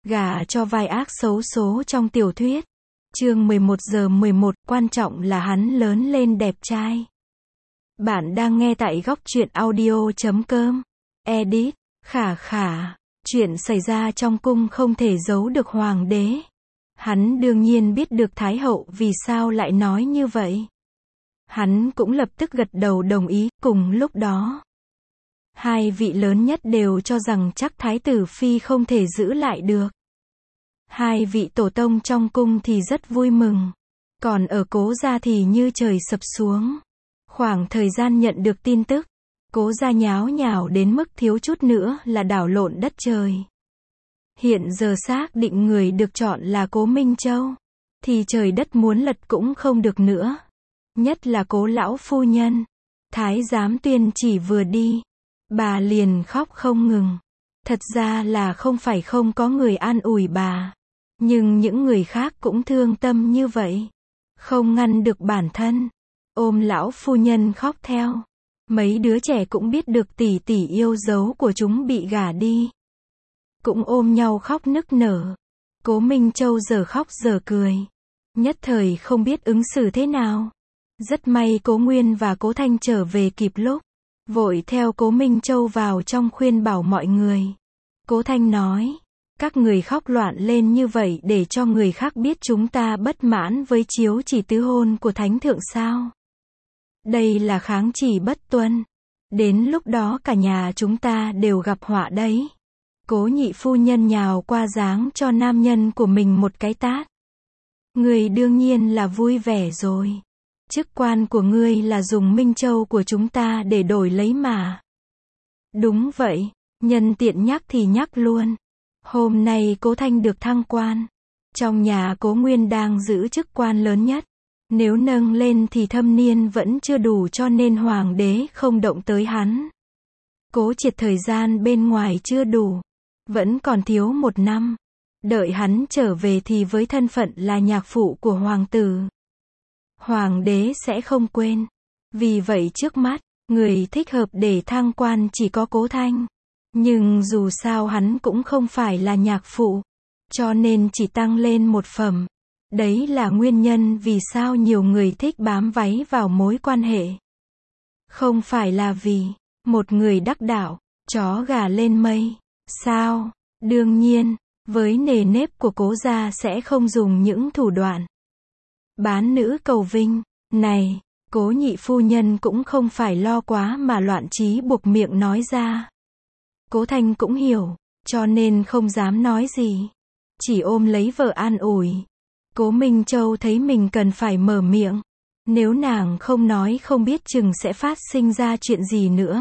Gả cho vai ác xấu số trong tiểu thuyết. Chương 11:11, quan trọng là hắn lớn lên đẹp trai. Bạn đang nghe tại góc truyện audio.com. Edit. Khả khả. Chuyện xảy ra trong cung không thể giấu được hoàng đế. Hắn đương nhiên biết được Thái hậu vì sao lại nói như vậy. Hắn cũng lập tức gật đầu đồng ý. Cùng lúc đó, hai vị lớn nhất đều cho rằng chắc Thái tử Phi không thể giữ lại được. Hai vị tổ tông trong cung thì rất vui mừng. Còn ở Cố gia thì như trời sập xuống. Khoảng thời gian nhận được tin tức, Cố gia nháo nhào đến mức thiếu chút nữa là đảo lộn đất trời. Hiện giờ xác định người được chọn là Cố Minh Châu, thì trời đất muốn lật cũng không được nữa. Nhất là Cố lão phu nhân. Thái giám Tuyên chỉ vừa đi, bà liền khóc không ngừng. Thật ra là không phải không có người an ủi bà, nhưng những người khác cũng thương tâm như vậy, không ngăn được bản thân, ôm lão phu nhân khóc theo. Mấy đứa trẻ cũng biết được tỷ tỷ yêu dấu của chúng bị gả đi, cũng ôm nhau khóc nức nở. Cố Minh Châu giờ khóc giờ cười, nhất thời không biết ứng xử thế nào. Rất may Cố Nguyên và Cố Thanh trở về kịp lúc, vội theo Cố Minh Châu vào trong khuyên bảo mọi người. Cố Thanh nói, các người khóc loạn lên như vậy để cho người khác biết chúng ta bất mãn với chiếu chỉ tứ hôn của Thánh thượng sao? Đây là kháng chỉ bất tuân. Đến lúc đó cả nhà chúng ta đều gặp họa đấy. Cố nhị phu nhân nhào qua giáng cho nam nhân của mình một cái tát. Người đương nhiên là vui vẻ rồi. Chức quan của ngươi là dùng Minh Châu của chúng ta để đổi lấy mà. Đúng vậy, nhân tiện nhắc thì nhắc luôn. Hôm nay Cố Thanh được thăng quan. Trong nhà Cố Nguyên đang giữ chức quan lớn nhất. Nếu nâng lên thì thâm niên vẫn chưa đủ cho nên hoàng đế không động tới hắn. Cố Triệt thời gian bên ngoài chưa đủ, vẫn còn thiếu 1 năm. Đợi hắn trở về thì với thân phận là nhạc phụ của hoàng tử, hoàng đế sẽ không quên. Vì vậy trước mắt, người thích hợp để thăng quan chỉ có Cố Thanh. Nhưng dù sao hắn cũng không phải là nhạc phụ, cho nên chỉ tăng lên 1 phẩm. Đấy là nguyên nhân vì sao nhiều người thích bám váy vào mối quan hệ. Không phải là vì một người đắc đạo, chó gà lên mây. Sao? Đương nhiên, với nề nếp của Cố gia sẽ không dùng những thủ đoạn bán nữ cầu vinh này. Cố nhị phu nhân cũng không phải lo quá mà loạn trí buộc miệng nói ra. Cố Thanh cũng hiểu, cho nên không dám nói gì, chỉ ôm lấy vợ an ủi. Cố Minh Châu thấy mình cần phải mở miệng, nếu nàng không nói không biết chừng sẽ phát sinh ra chuyện gì nữa.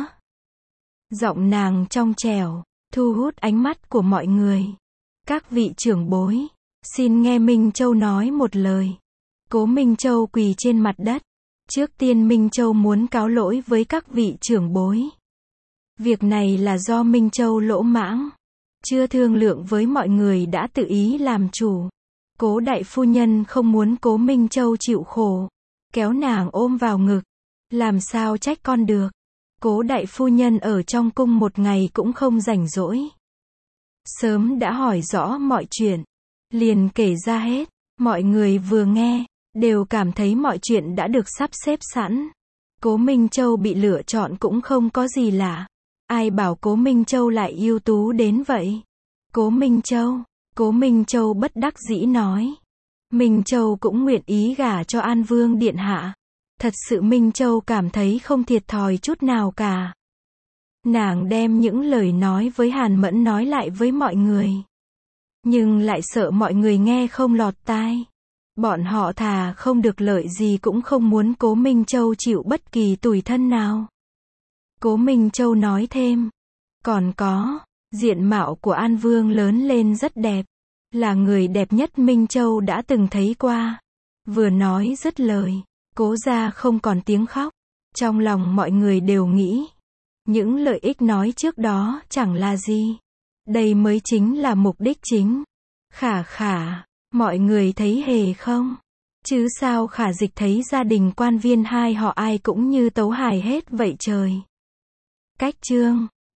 Giọng nàng trong trẻo, thu hút ánh mắt của mọi người. Các vị trưởng bối, xin nghe Minh Châu nói một lời. Cố Minh Châu quỳ trên mặt đất. Trước tiên Minh Châu muốn cáo lỗi với các vị trưởng bối. Việc này là do Minh Châu lỗ mãng, chưa thương lượng với mọi người đã tự ý làm chủ. Cố đại phu nhân không muốn Cố Minh Châu chịu khổ, kéo nàng ôm vào ngực. Làm sao trách con được. Cố đại phu nhân ở trong cung 1 ngày cũng không rảnh rỗi. Sớm đã hỏi rõ mọi chuyện, liền kể ra hết. Mọi người vừa nghe, đều cảm thấy mọi chuyện đã được sắp xếp sẵn. Cố Minh Châu bị lựa chọn cũng không có gì lạ. Ai bảo Cố Minh Châu lại ưu tú đến vậy? Cố Minh Châu bất đắc dĩ nói. Minh Châu cũng nguyện ý gả cho An Vương điện hạ. Thật sự Minh Châu cảm thấy không thiệt thòi chút nào cả. Nàng đem những lời nói với Hàn Mẫn nói lại với mọi người, nhưng lại sợ mọi người nghe không lọt tai. Bọn họ thà không được lợi gì cũng không muốn Cố Minh Châu chịu bất kỳ tủi thân nào. Cố Minh Châu nói thêm, còn có, diện mạo của An Vương lớn lên rất đẹp, là người đẹp nhất Minh Châu đã từng thấy qua. Vừa nói dứt lời, Cố gia không còn tiếng khóc. Trong lòng mọi người đều nghĩ, những lợi ích nói trước đó chẳng là gì. Đây mới chính là mục đích chính. Khả khả, mọi người thấy hề không? Chứ sao Khả Dịch thấy gia đình quan viên hai họ ai cũng như tấu hài hết vậy trời. Cách chương